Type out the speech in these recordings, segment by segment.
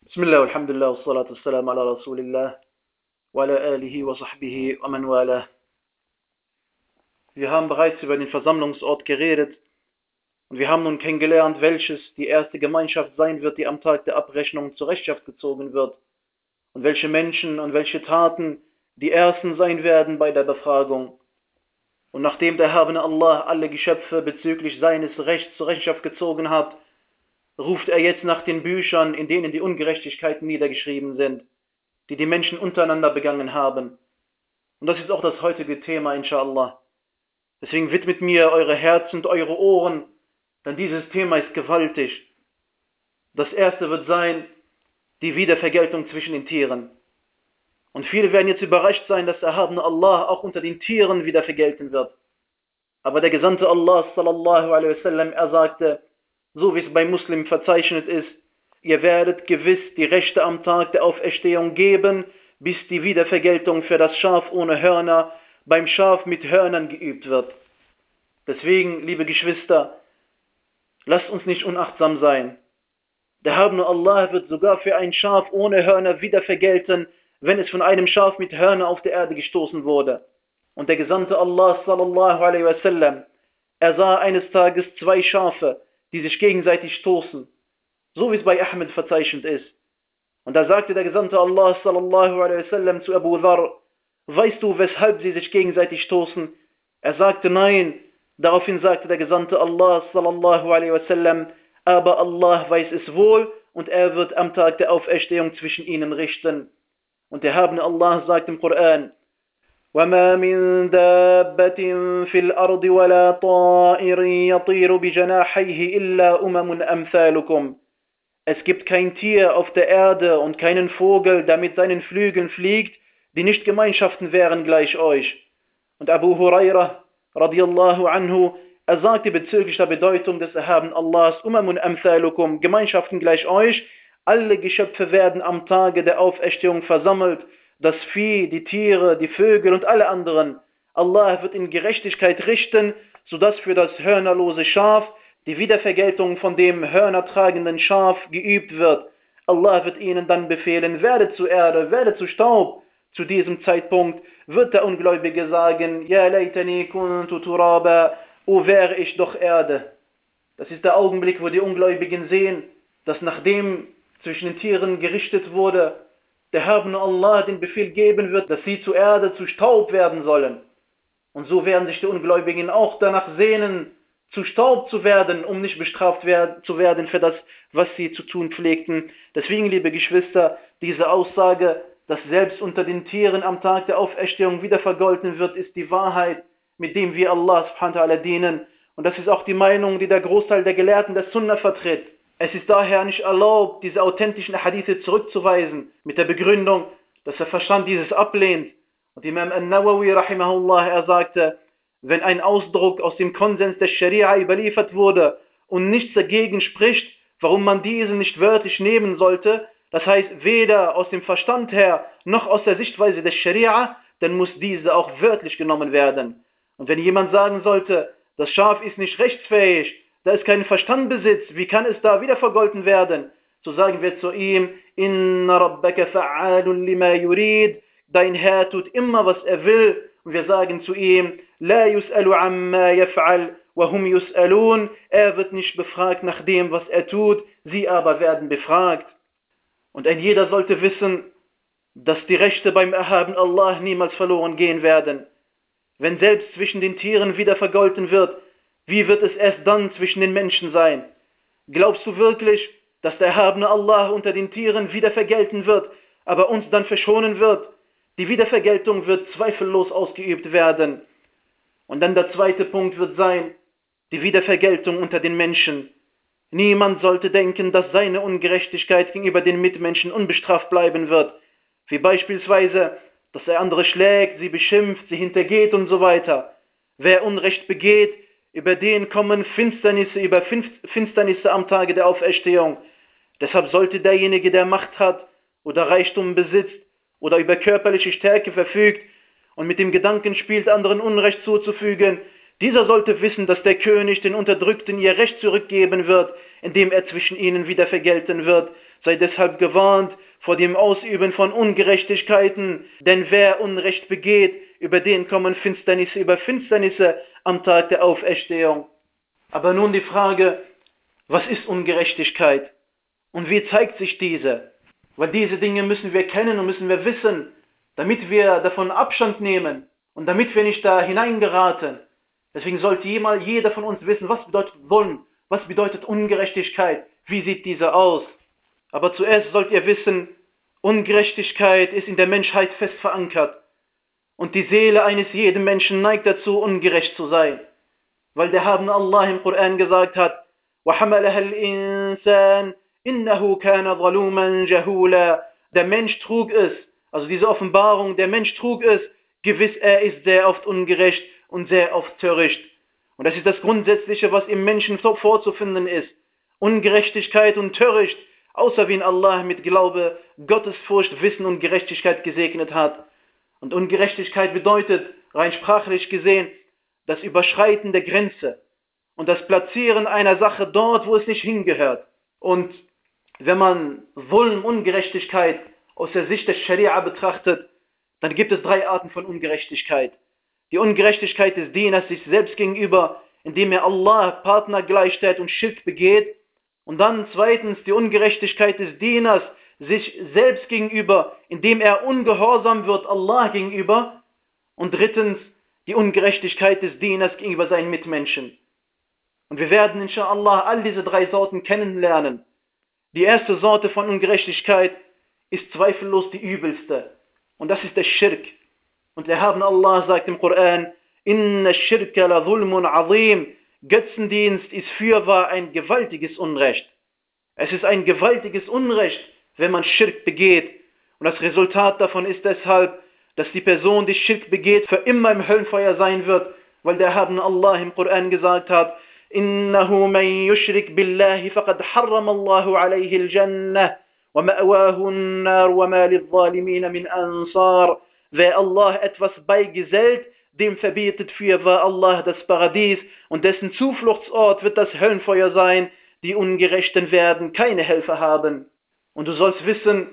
Bismillah, alhamdulillah, wassalatu wassalamu ala Rasulillah, wa ala alihi wa sahbihi wa man wala. Wir haben bereits über den Versammlungsort geredet und wir haben nun kennengelernt, welches die erste Gemeinschaft sein wird, die am Tag der Abrechnung zur Rechenschaft gezogen wird und welche Menschen und welche Taten die ersten sein werden bei der Befragung. Und nachdem der erhabene Allah alle Geschöpfe bezüglich seines Rechts zur Rechenschaft gezogen hat, ruft er jetzt nach den Büchern, in denen die Ungerechtigkeiten niedergeschrieben sind, die die Menschen untereinander begangen haben. Und das ist auch das heutige Thema, inshallah. Deswegen widmet mir eure Herzen und eure Ohren, denn dieses Thema ist gewaltig. Das erste wird sein, die Wiedervergeltung zwischen den Tieren. Und viele werden jetzt überrascht sein, dass der erhabene Allah auch unter den Tieren wieder vergelten wird. Aber der Gesandte Allah, sallallahu alaihi wasallam, er sagte, so wie es bei Muslimen verzeichnet ist, ihr werdet gewiss die Rechte am Tag der Auferstehung geben, bis die Wiedervergeltung für das Schaf ohne Hörner beim Schaf mit Hörnern geübt wird. Deswegen, liebe Geschwister, lasst uns nicht unachtsam sein. Der erhabene Allah wird sogar für ein Schaf ohne Hörner wieder vergelten, wenn es von einem Schaf mit Hörner auf der Erde gestoßen wurde. Und der Gesandte Allah, sallallahu alaihi wasallam, er sah eines Tages zwei Schafe, die sich gegenseitig stoßen, so wie es bei Ahmed verzeichnet ist. Und da sagte der Gesandte Allah, sallallahu alaihi wasallam, zu Abu Dharr, weißt du, weshalb sie sich gegenseitig stoßen? Er sagte nein. Daraufhin sagte der Gesandte Allah, sallallahu alaihi wasallam, aber Allah weiß es wohl und er wird am Tag der Auferstehung zwischen ihnen richten. Und der erhabene Allah sagt im Koran, وَمَا مِن دَابَّةٍ فِي الْأَرْضِ وَلَا طَائِرٍ يَطِيرُ بِجَنَاحَيْهِ إِلَّا أُمَمٌ أَمْثَالُكُمْ. Es gibt kein Tier auf der Erde und keinen Vogel, der mit seinen Flügeln fliegt, die nicht Gemeinschaften wären gleich euch. Und Abu Huraira, radiyallahu anhu, er sagte bezüglich der Bedeutung des erhabenen Allahs, Umamun amthalukum, Gemeinschaften gleich euch, alle Geschöpfe werden am Tage der Auferstehung versammelt, das Vieh, die Tiere, die Vögel und alle anderen. Allah wird in Gerechtigkeit richten, sodass für das hörnerlose Schaf die Wiedervergeltung von dem hörnertragenden Schaf geübt wird. Allah wird ihnen dann befehlen, werde zu Erde, werde zu Staub. Zu diesem Zeitpunkt wird der Ungläubige sagen, Ja laytani kuntu turaba, o wäre ich doch Erde. Das ist der Augenblick, wo die Ungläubigen sehen, dass nachdem zwischen den Tieren gerichtet wurde, der erhabene Allah den Befehl geben wird, dass sie zur Erde, zu Staub werden sollen. Und so werden sich die Ungläubigen auch danach sehnen, zu Staub zu werden, um nicht bestraft zu werden für das, was sie zu tun pflegten. Deswegen, liebe Geschwister, diese Aussage, dass selbst unter den Tieren am Tag der Auferstehung wieder vergolten wird, ist die Wahrheit, mit dem wir Allah subhanahu wa ta'ala dienen. Und das ist auch die Meinung, die der Großteil der Gelehrten der Sunna vertritt. Es ist daher nicht erlaubt, diese authentischen Hadithe zurückzuweisen, mit der Begründung, dass der Verstand dieses ablehnt. Und Imam An-Nawawi, rahimahullah, er sagte, wenn ein Ausdruck aus dem Konsens der Scharia überliefert wurde und nichts dagegen spricht, warum man diesen nicht wörtlich nehmen sollte, das heißt weder aus dem Verstand her noch aus der Sichtweise der Scharia, dann muss diese auch wörtlich genommen werden. Und wenn jemand sagen sollte, das Schaf ist nicht rechtsfähig, da es keinen Verstand besitzt, wie kann es da wieder vergolten werden? So sagen wir zu ihm, Inna rabbaka fa'alun lima yurid, dein Herr tut immer, was er will. Und wir sagen zu ihm, La yus'alu amma yaf'al, wa hum yus'alun, er wird nicht befragt nach dem, was er tut, sie aber werden befragt. Und ein jeder sollte wissen, dass die Rechte beim erhabenen Allah niemals verloren gehen werden. Wenn selbst zwischen den Tieren wieder vergolten wird, wie wird es erst dann zwischen den Menschen sein? Glaubst du wirklich, dass der erhabene Allah unter den Tieren wieder vergelten wird, aber uns dann verschonen wird? Die Wiedervergeltung wird zweifellos ausgeübt werden. Und dann der zweite Punkt wird sein, die Wiedervergeltung unter den Menschen. Niemand sollte denken, dass seine Ungerechtigkeit gegenüber den Mitmenschen unbestraft bleiben wird. Wie beispielsweise, dass er andere schlägt, sie beschimpft, sie hintergeht und so weiter. Wer Unrecht begeht, über den kommen Finsternisse über Finsternisse am Tage der Auferstehung. Deshalb sollte derjenige, der Macht hat oder Reichtum besitzt oder über körperliche Stärke verfügt und mit dem Gedanken spielt, anderen Unrecht zuzufügen, dieser sollte wissen, dass der König den Unterdrückten ihr Recht zurückgeben wird, indem er zwischen ihnen wieder vergelten wird. Sei deshalb gewarnt vor dem Ausüben von Ungerechtigkeiten, denn wer Unrecht begeht, über den kommen Finsternisse über Finsternisse am Tag der Auferstehung. Aber nun die Frage, was ist Ungerechtigkeit und wie zeigt sich diese? Weil diese Dinge müssen wir kennen und müssen wir wissen, damit wir davon Abstand nehmen und damit wir nicht da hineingeraten. Deswegen sollte jeder von uns wissen, was bedeutet Zulm, was bedeutet Ungerechtigkeit, wie sieht diese aus. Aber zuerst sollt ihr wissen, Ungerechtigkeit ist in der Menschheit fest verankert. Und die Seele eines jeden Menschen neigt dazu, ungerecht zu sein. Weil der Haben Allah im Koran gesagt hat, وَحَمَلَهَا الْإِنسَانِ إِنَّهُ كَانَ ظَلُومًا جَهُولًا. Der Mensch trug es, also diese Offenbarung, der Mensch trug es, gewiss er ist sehr oft ungerecht und sehr oft töricht. Und das ist das Grundsätzliche, was im Menschen vorzufinden ist. Ungerechtigkeit und Töricht, außer wen Allah mit Glaube, Gottesfurcht, Wissen und Gerechtigkeit gesegnet hat. Und Ungerechtigkeit bedeutet, rein sprachlich gesehen, das Überschreiten der Grenze und das Platzieren einer Sache dort, wo es nicht hingehört. Und wenn man Zulm, Ungerechtigkeit aus der Sicht des Scharia betrachtet, dann gibt es 3 Arten von Ungerechtigkeit. Die Ungerechtigkeit des Dieners sich selbst gegenüber, indem er Allah Partner gleichstellt und Schirk begeht. Und dann zweitens die Ungerechtigkeit des Dieners sich selbst gegenüber, indem er ungehorsam wird Allah gegenüber. Und drittens die Ungerechtigkeit des Dieners gegenüber seinen Mitmenschen. Und wir werden inshallah all diese 3 Sorten kennenlernen. Die erste Sorte von Ungerechtigkeit ist zweifellos die übelste. Und das ist der Schirk. Und der Haben Allah sagt im Koran, Inna Shirka la Zulmun Azim. Götzendienst ist fürwahr ein gewaltiges Unrecht. Es ist ein gewaltiges Unrecht, wenn man Schirk begeht. Und das Resultat davon ist deshalb, dass die Person, die Schirk begeht, für immer im Höllenfeuer sein wird, weil der Haben Allah im Koran gesagt hat, Innahu man yushrik billahi faqad harrama Allahu alayhi al-Jannah wa ma'wahu an-nar wa ma lidh-dhalimin min ansar. Wer Allah etwas beigesellt, dem verbietet fürwahr Allah das Paradies und dessen Zufluchtsort wird das Höllenfeuer sein. Die Ungerechten werden keine Helfer haben. Und du sollst wissen,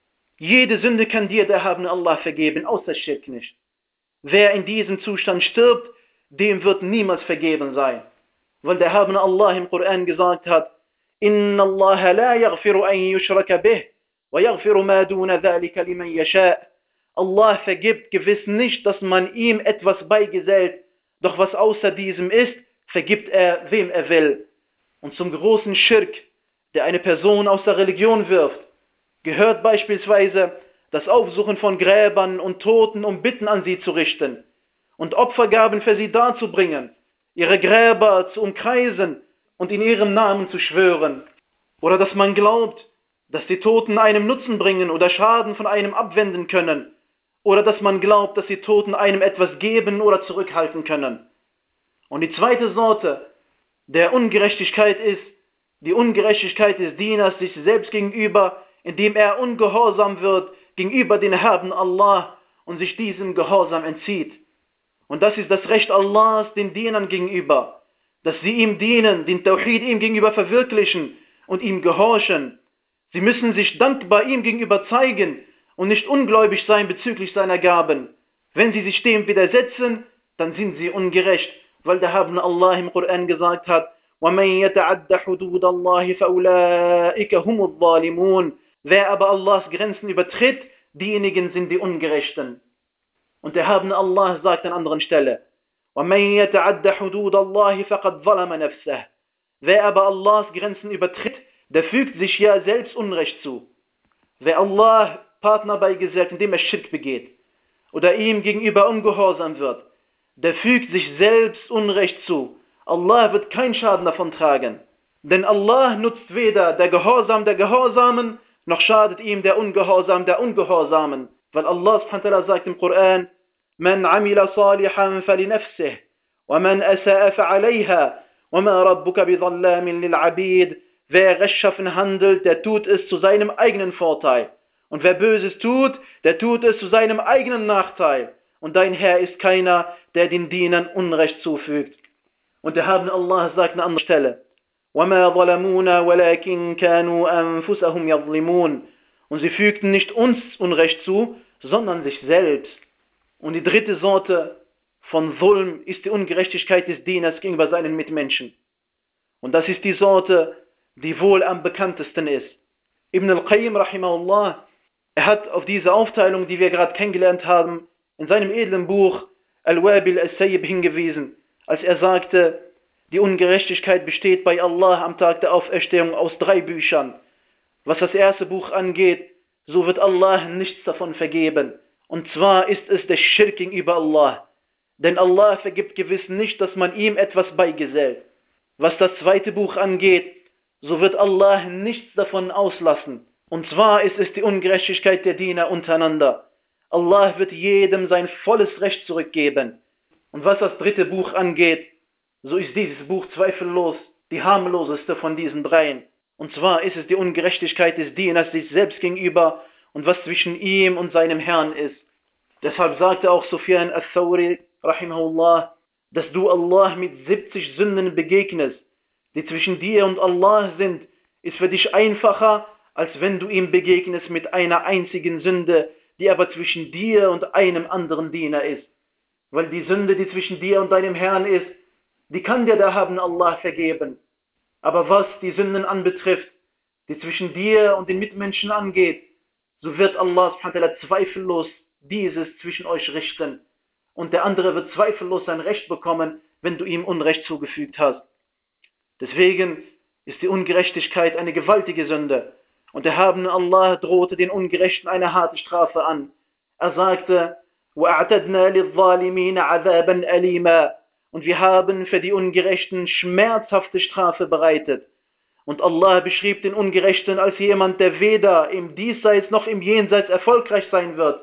jede Sünde kann dir der Haben Allah vergeben, außer Schirk nicht. Wer in diesem Zustand stirbt, dem wird niemals vergeben sein. Weil der Haben Allah im Koran gesagt hat, Inna Allah la yaghfiru an yushraka bih, wa yaghfiru ma duna dhalika liman yasha'. Allah vergibt gewiss nicht, dass man ihm etwas beigesellt, doch was außer diesem ist, vergibt er, wem er will. Und zum großen Schirk, der eine Person aus der Religion wirft, gehört beispielsweise das Aufsuchen von Gräbern und Toten, um Bitten an sie zu richten und Opfergaben für sie darzubringen, ihre Gräber zu umkreisen und in ihrem Namen zu schwören. Oder dass man glaubt, dass die Toten einem Nutzen bringen oder Schaden von einem abwenden können. Oder dass man glaubt, dass die Toten einem etwas geben oder zurückhalten können. Und die zweite Sorte der Ungerechtigkeit ist die Ungerechtigkeit des Dieners sich selbst gegenüber, indem er ungehorsam wird gegenüber den Haben Allah und sich diesem Gehorsam entzieht. Und das ist das Recht Allahs den Dienern gegenüber, dass sie ihm dienen, den Tawhid ihm gegenüber verwirklichen und ihm gehorchen. Sie müssen sich dankbar ihm gegenüber zeigen und nicht ungläubig sein bezüglich seiner Gaben. Wenn sie sich dem widersetzen, dann sind sie ungerecht, weil der Haben Allah im Koran gesagt hat, وَمَنْ يَتَعَدَّ حُدُودَ اللَّهِ فَأُولَٰئِكَ هُمُ الظَّالِمُونَ. Wer aber Allahs Grenzen übertritt, diejenigen sind die Ungerechten. Und der Haben Allah sagt an anderen Stelle, وَمَنْ يَتَعَدَّ حُدُودَ اللَّهِ فَقَدْ ظَلَمَ نَفْسَهُ. Wer aber Allahs Grenzen übertritt, der fügt sich ja selbst Unrecht zu. Wer Allah Partner beigesellt, indem er Schirk begeht oder ihm gegenüber ungehorsam wird, der fügt sich selbst Unrecht zu. Allah wird keinen Schaden davon tragen. Denn Allah nutzt weder der Gehorsam der Gehorsamen, noch schadet ihm der Ungehorsam der Ungehorsamen. Weil Allah subhanahu sagt im Koran, Man amila salihan falinafsih, wa man asa'a fa'alayha, wa ma rabbuka bidhallamin lil'abid. Wer rechtschaffen handelt, der tut es zu seinem eigenen Vorteil. Und wer Böses tut, der tut es zu seinem eigenen Nachteil. Und dein Herr ist keiner, der den Dienern Unrecht zufügt. Und der Haben Allah sagt an anderer Stelle, وَمَا ظَلَمُونَا وَلَكِنْ كَانُوا أَنفُسَهُمْ يَظْلِمُونَ. Und sie fügten nicht uns Unrecht zu, sondern sich selbst. Und die dritte Sorte von Zulm ist die Ungerechtigkeit des Dieners gegenüber seinen Mitmenschen. Und das ist die Sorte, die wohl am bekanntesten ist. Ibn al-Qayyim rahimahullah, er hat auf diese Aufteilung, die wir gerade kennengelernt haben, in seinem edlen Buch Al-Wabil al-Sayyib hingewiesen, als er sagte, die Ungerechtigkeit besteht bei Allah am Tag der Auferstehung aus 3 Büchern. Was das erste Buch angeht, so wird Allah nichts davon vergeben. Und zwar ist es der Schirk gegenüber Allah. Denn Allah vergibt gewiss nicht, dass man ihm etwas beigesellt. Was das zweite Buch angeht, so wird Allah nichts davon auslassen. Und zwar ist es die Ungerechtigkeit der Diener untereinander. Allah wird jedem sein volles Recht zurückgeben. Und was das dritte Buch angeht, so ist dieses Buch zweifellos die harmloseste von diesen 3. Und zwar ist es die Ungerechtigkeit des Dieners sich selbst gegenüber und was zwischen ihm und seinem Herrn ist. Deshalb sagte auch Sufyan al-Thawri, rahimahullah, dass du Allah mit 70 Sünden begegnest, die zwischen dir und Allah sind, ist für dich einfacher, als wenn du ihm begegnest mit einer einzigen Sünde, die aber zwischen dir und einem anderen Diener ist. Weil die Sünde, die zwischen dir und deinem Herrn ist, die kann dir der haben Allah vergeben. Aber was die Sünden anbetrifft, die zwischen dir und den Mitmenschen angeht, so wird Allah subhanahu wa ta'ala zweifellos dieses zwischen euch richten. Und der andere wird zweifellos sein Recht bekommen, wenn du ihm Unrecht zugefügt hast. Deswegen ist die Ungerechtigkeit eine gewaltige Sünde. Und der erhabene Allah drohte den Ungerechten eine harte Strafe an. Er sagte, وَأَعْتَدْنَا لِلظَّالِمِينَ عَذَابًا أَلِيمًا. Und wir haben für die Ungerechten schmerzhafte Strafe bereitet. Und Allah beschrieb den Ungerechten als jemand, der weder im Diesseits noch im Jenseits erfolgreich sein wird.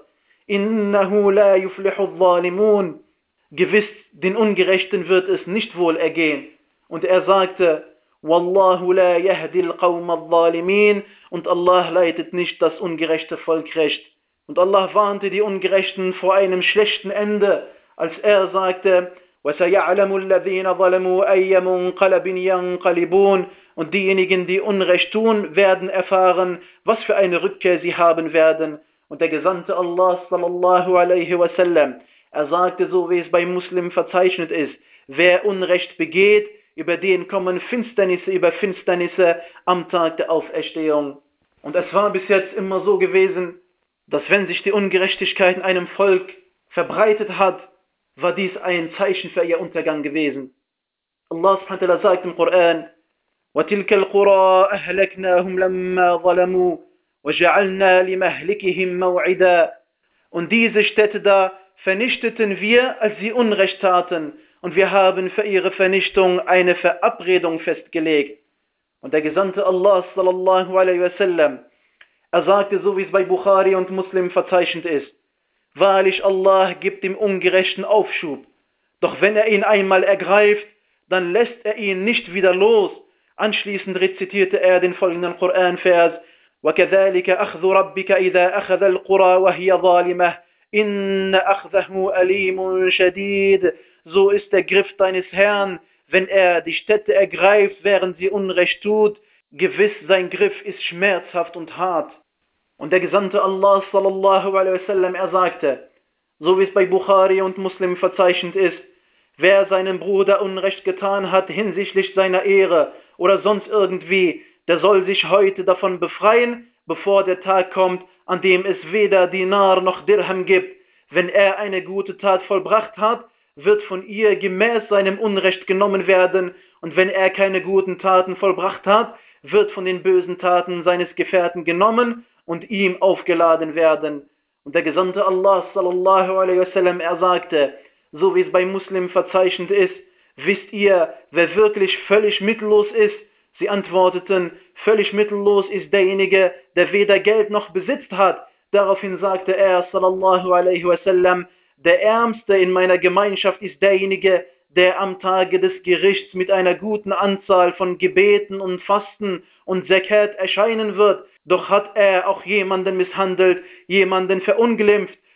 Innahu la yuflihu zalimun. Gewiss, den Ungerechten wird es nicht wohl ergehen. Und er sagte, Wallahu la yahdi al-qawm al-zalimin. Und Allah leitet nicht das ungerechte Volk recht. Und Allah warnte die Ungerechten vor einem schlechten Ende, als er sagte, وَسَيَعْلَمُ الَّذِينَ ظَلَمُوا أَيَّ مُنْقَلَبٍ يَنْقَلِبُونَ. Und diejenigen, die Unrecht tun, werden erfahren, was für eine Rückkehr sie haben werden. Und der Gesandte Allah sallallahu alaihi wasallam, er sagte, so wie es bei Muslim verzeichnet ist, wer Unrecht begeht, über den kommen Finsternisse über Finsternisse am Tag der Auferstehung. Und es war bis jetzt immer so gewesen, dass wenn sich die Ungerechtigkeit in einem Volk verbreitet hat, war dies ein Zeichen für ihr Untergang gewesen. Allah subhanahu wa ta'ala sagt im Koran, وَتِلْكَ الْقُرَىٰ أَهْلَكْنَاهُمْ لَمَّا ظَلَمُوا وَجَعَلْنَا لِمَهْلِكِهِمْ مَوْعِدًا. Und diese Städte da vernichteten wir, als sie Unrecht taten, und wir haben für ihre Vernichtung eine Verabredung festgelegt. Und der Gesandte Allah sallallahu alaihi wasallam, er sagte, so wie es bei Bukhari und Muslim verzeichnet ist, wahrlich Allah gibt dem Ungerechten Aufschub, doch wenn er ihn einmal ergreift, dann lässt er ihn nicht wieder los. Anschließend rezitierte er den folgenden Koranvers, وَكَذَلِكَ أَخْذُ رَبِّكَ إِذَا أَخَذَ الْقُرَى وَهِيَ ظَالِمَةٌ إِنَّ أَخْذَهُ أَلِيمٌ شَدِيدٌ. So ist der Griff deines Herrn, wenn er die Städte ergreift, während sie Unrecht tut. Gewiss, sein Griff ist schmerzhaft und hart. Und der Gesandte Allah sallallahu alaihi wasallam, er sagte, so wie es bei Bukhari und Muslim verzeichnet ist, wer seinem Bruder Unrecht getan hat hinsichtlich seiner Ehre oder sonst irgendwie, der soll sich heute davon befreien, bevor der Tag kommt, an dem es weder Dinar noch Dirham gibt. Wenn er eine gute Tat vollbracht hat, wird von ihr gemäß seinem Unrecht genommen werden, und wenn er keine guten Taten vollbracht hat, wird von den bösen Taten seines Gefährten genommen und ihm aufgeladen werden. Und der Gesandte Allah sallallahu alaihi wasallam, er sagte, so wie es bei Muslim verzeichnet ist, wisst ihr, wer wirklich völlig mittellos ist? Sie antworteten, völlig mittellos ist derjenige, der weder Geld noch Besitz hat. Daraufhin sagte er sallallahu alaihi wasallam, der Ärmste in meiner Gemeinschaft ist derjenige, der am Tage des Gerichts mit einer guten Anzahl von Gebeten und Fasten und Zakat erscheinen wird. Doch hat er auch jemanden misshandelt, jemanden verunglimpft,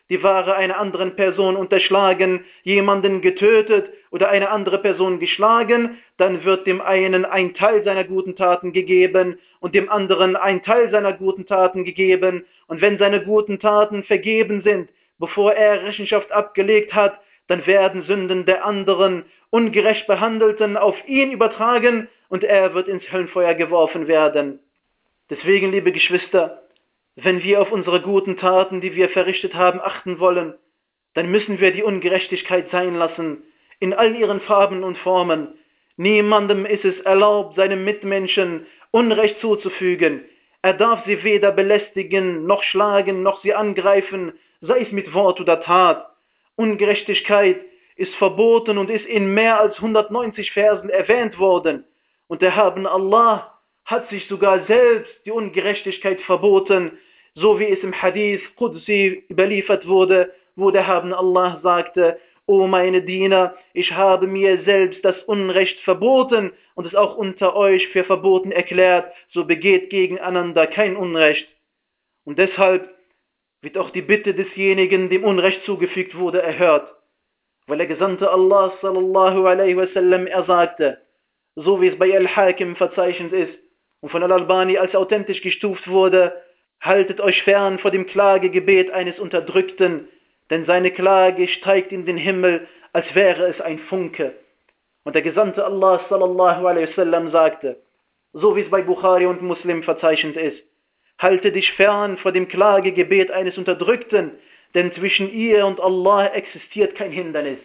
die Ware einer anderen Person unterschlagen, jemanden getötet oder eine andere Person geschlagen, dann wird dem einen ein Teil seiner guten Taten gegeben und dem anderen ein Teil seiner guten Taten gegeben. Und wenn seine guten Taten vergeben sind, bevor er Rechenschaft abgelegt hat, dann werden Sünden der anderen ungerecht Behandelten auf ihn übertragen und er wird ins Höllenfeuer geworfen werden. Deswegen, liebe Geschwister, wenn wir auf unsere guten Taten, die wir verrichtet haben, achten wollen, dann müssen wir die Ungerechtigkeit sein lassen, in all ihren Farben und Formen. Niemandem ist es erlaubt, seinem Mitmenschen Unrecht zuzufügen. Er darf sie weder belästigen, noch schlagen, noch sie angreifen, sei es mit Wort oder Tat. Ungerechtigkeit ist verboten und ist in mehr als 190 Versen erwähnt worden. Und der Erhabene Allah hat sich sogar selbst die Ungerechtigkeit verboten, so wie es im Hadith Qudsi überliefert wurde, wo der Erhabene Allah sagte: O meine Diener, ich habe mir selbst das Unrecht verboten und es auch unter euch für verboten erklärt, so begeht gegeneinander kein Unrecht. Und deshalb wird auch die Bitte desjenigen, dem Unrecht zugefügt wurde, erhört. Weil der Gesandte Allah sallallahu alaihi wasallam sagte, so wie es bei Al-Hakim verzeichnet ist und von Al-Albani als authentisch gestuft wurde: Haltet euch fern vor dem Klagegebet eines Unterdrückten, denn seine Klage steigt in den Himmel, als wäre es ein Funke. Und der Gesandte Allah sallallahu alaihi wasallam sagte, so wie es bei Bukhari und Muslim verzeichnet ist: Halte dich fern vor dem Klagegebet eines Unterdrückten, denn zwischen ihr und Allah existiert kein Hindernis.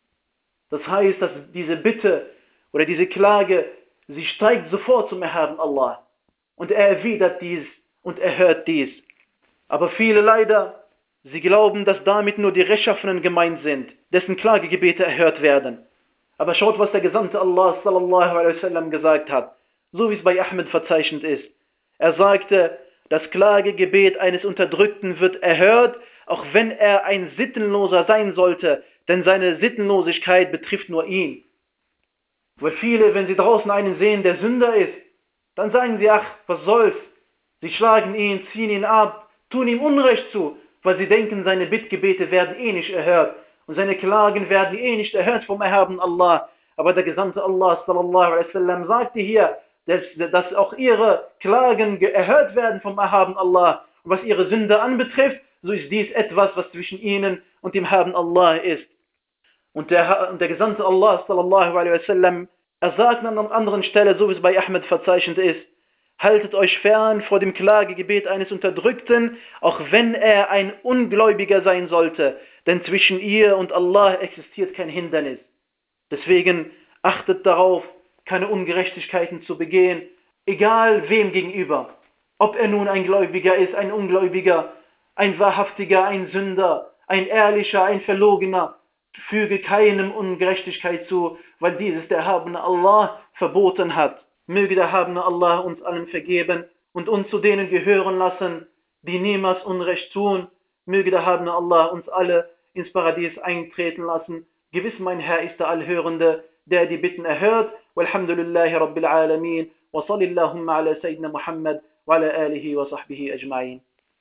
Das heißt, dass diese Bitte oder diese Klage, sie steigt sofort zum Erhaben Allah. Und er erwidert dies und erhört dies. Aber viele leider, sie glauben, dass damit nur die Rechtschaffenen gemeint sind, dessen Klagegebete erhört werden. Aber schaut, was der Gesandte Allah sallallahu alaihi wasallam gesagt hat, so wie es bei Ahmed verzeichnet ist. Er sagte, das Klagegebet eines Unterdrückten wird erhört, auch wenn er ein Sittenloser sein sollte, denn seine Sittenlosigkeit betrifft nur ihn. Weil viele, wenn sie draußen einen sehen, der Sünder ist, dann sagen sie: Ach, was soll's? Sie schlagen ihn, ziehen ihn ab, tun ihm Unrecht zu, weil sie denken, seine Bittgebete werden eh nicht erhört und seine Klagen werden eh nicht erhört vom Erhaben Allah. Aber der Gesandte Allah sallallahu alaihi wasallam sagte hier, dass auch ihre Klagen erhört werden vom Erhaben Allah. Und was ihre Sünde anbetrifft, so ist dies etwas, was zwischen ihnen und dem Erhaben Allah ist. Und der Gesandte Allah sallallahu alaihi wasallam, er sagt an einer anderen Stelle, so wie es bei Ahmed verzeichnet ist: Haltet euch fern vor dem Klagegebet eines Unterdrückten, auch wenn er ein Ungläubiger sein sollte, denn zwischen ihr und Allah existiert kein Hindernis. Deswegen achtet darauf, keine Ungerechtigkeiten zu begehen, egal wem gegenüber. Ob er nun ein Gläubiger ist, ein Ungläubiger, ein Wahrhaftiger, ein Sünder, ein Ehrlicher, ein Verlogener. Füge keinem Ungerechtigkeit zu, weil dieses der Erhabene Allah verboten hat. Möge der Erhabene Allah uns allen vergeben und uns zu denen gehören lassen, die niemals Unrecht tun. Möge der Erhabene Allah uns alle ins Paradies eintreten lassen. Gewiss, mein Herr ist der Allhörende, der die Bitten erhört. Walhamdulillahi Rabbil Alamin. Wa sallallahu ala Sayyidina Muhammad wa ala alihi wa sahbihi ajma'in.